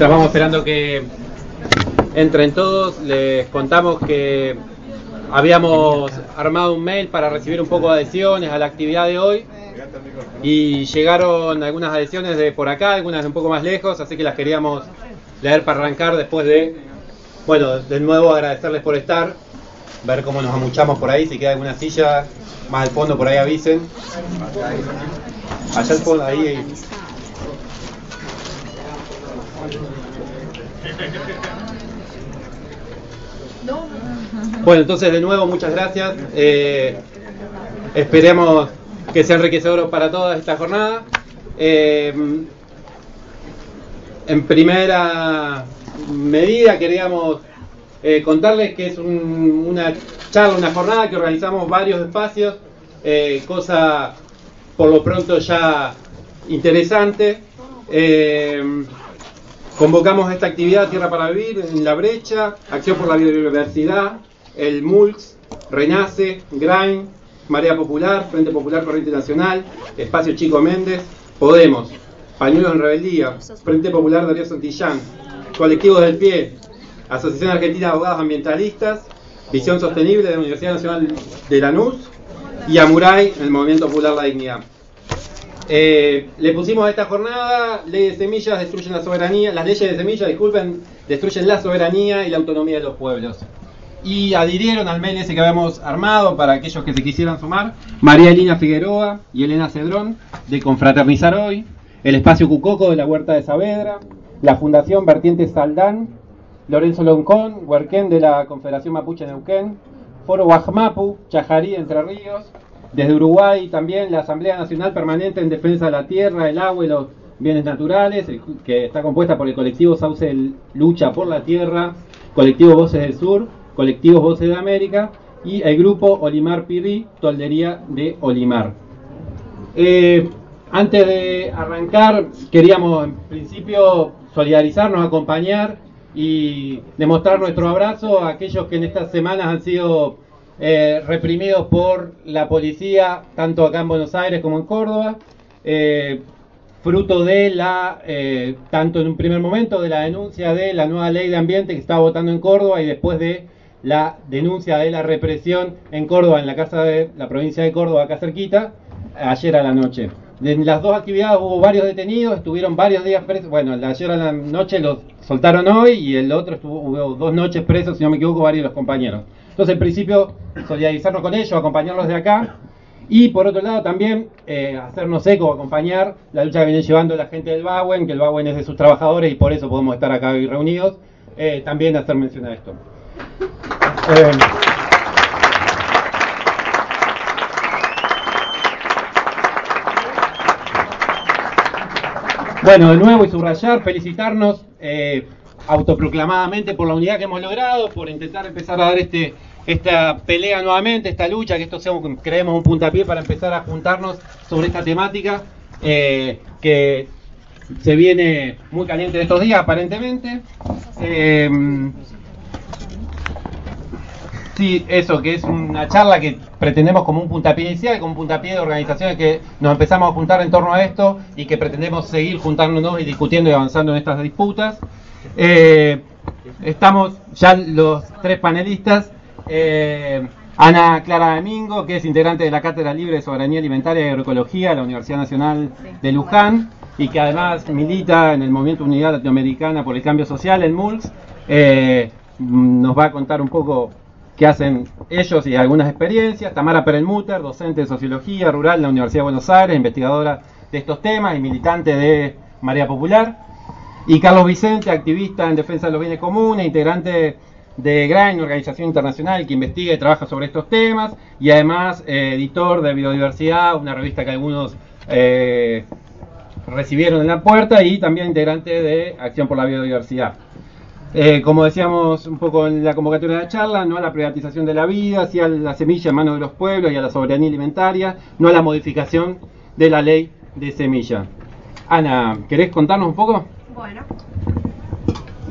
Mientras vamos esperando que entren todos, les contamos que habíamos armado un mail para recibir un poco de adhesiones a la actividad de hoy y llegaron algunas adhesiones de por acá, algunas de un poco más lejos, así que las queríamos leer para arrancar después de, bueno, de nuevo agradecerles por estar, ver cómo nos amuchamos por ahí, si queda alguna silla más al fondo por ahí avisen. Allá al fondo, ahí. Bueno, entonces de nuevo muchas gracias. Esperemos que sea enriquecedor para toda esta jornada. En primera medida queríamos contarles que es una charla, una jornada que organizamos varios espacios, cosa por lo pronto ya interesante. Convocamos esta actividad Tierra para Vivir en La Brecha, Acción por la Biodiversidad, el MULCS, Renace, GRAIN, Marea Popular, Frente Popular Corriente Nacional, Espacio Chico Méndez, Podemos, Pañuelos en Rebeldía, Frente Popular Darío Santillán, Colectivos del Pie, Asociación Argentina de Abogados Ambientalistas, Visión Sostenible de la Universidad Nacional de Lanús y Amuray, el Movimiento Popular La Dignidad. Le pusimos a esta jornada: ley de semillas destruyen la soberanía, las leyes de semillas, disculpen, destruyen la soberanía y la autonomía de los pueblos. Y adhirieron al mail ese que habíamos armado para aquellos que se quisieran sumar: María Elina Figueroa y Elena Cedrón de Confraternizar Hoy, el Espacio Cucoco de la Huerta de Saavedra, la Fundación Vertiente Saldán, Lorenzo Loncón, Huerquén de la Confederación Mapuche Neuquén, Foro Guajmapu, Chajarí, Entre Ríos. Desde Uruguay también la Asamblea Nacional Permanente en Defensa de la Tierra, el Agua y los Bienes Naturales, que está compuesta por el colectivo Sauce Lucha por la Tierra, colectivo Voces del Sur, colectivos Voces de América y el grupo Olimar Pirri, Toldería de Olimar. Antes de arrancar, queríamos en principio solidarizarnos, acompañar y demostrar nuestro abrazo a aquellos que en estas semanas han sido reprimidos por la policía, tanto acá en Buenos Aires como en Córdoba, fruto de tanto en un primer momento de la denuncia de la nueva ley de ambiente que estaba votando en Córdoba y después de la denuncia de la represión en Córdoba, en la casa de la provincia de Córdoba, acá cerquita, ayer a la noche. En las dos actividades hubo varios detenidos, estuvieron varios días presos. Bueno, el de ayer a la noche los soltaron hoy y el otro hubo 2 noches presos, si no me equivoco, varios de los compañeros. Entonces, en principio, solidarizarnos con ellos, acompañarlos de acá. Y por otro lado también hacernos eco, acompañar la lucha que viene llevando la gente del BAWEN, que el BAWEN es de sus trabajadores y por eso podemos estar acá hoy reunidos. También hacer mención a esto. Bueno, de nuevo y subrayar, felicitarnos autoproclamadamente por la unidad que hemos logrado, por intentar empezar a dar esta pelea nuevamente, esta lucha, que esto sea, creemos, un puntapié para empezar a juntarnos sobre esta temática que se viene muy caliente en estos días, aparentemente. Sí, eso, que es una charla que pretendemos como un puntapié inicial, como un puntapié de organizaciones que nos empezamos a juntar en torno a esto y que pretendemos seguir juntándonos y discutiendo y avanzando en estas disputas. Estamos ya los 3 panelistas. Ana Clara Domingo, que es integrante de la Cátedra Libre de Soberanía Alimentaria y Agroecología de la Universidad Nacional de Luján y que además milita en el Movimiento Unidad Latinoamericana por el Cambio Social, el MULCS. Nos va a contar un poco qué hacen ellos y algunas experiencias. Tamara Perelmutter, docente de Sociología Rural en la Universidad de Buenos Aires, investigadora de estos temas y militante de Marea Popular. Y Carlos Vicente, activista en defensa de los bienes comunes, integrante de GRAIN, organización internacional que investiga y trabaja sobre estos temas, y además editor de Biodiversidad, una revista que algunos recibieron en la puerta, y también integrante de Acción por la Biodiversidad. Como decíamos un poco en la convocatoria de la charla, no a la privatización de la vida, sí a la semilla en manos de los pueblos y a la soberanía alimentaria, no a la modificación de la ley de semilla. Ana, ¿querés contarnos un poco?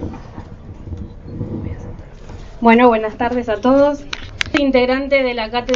Bueno, buenas tardes a todos. Soy integrante de la cátedra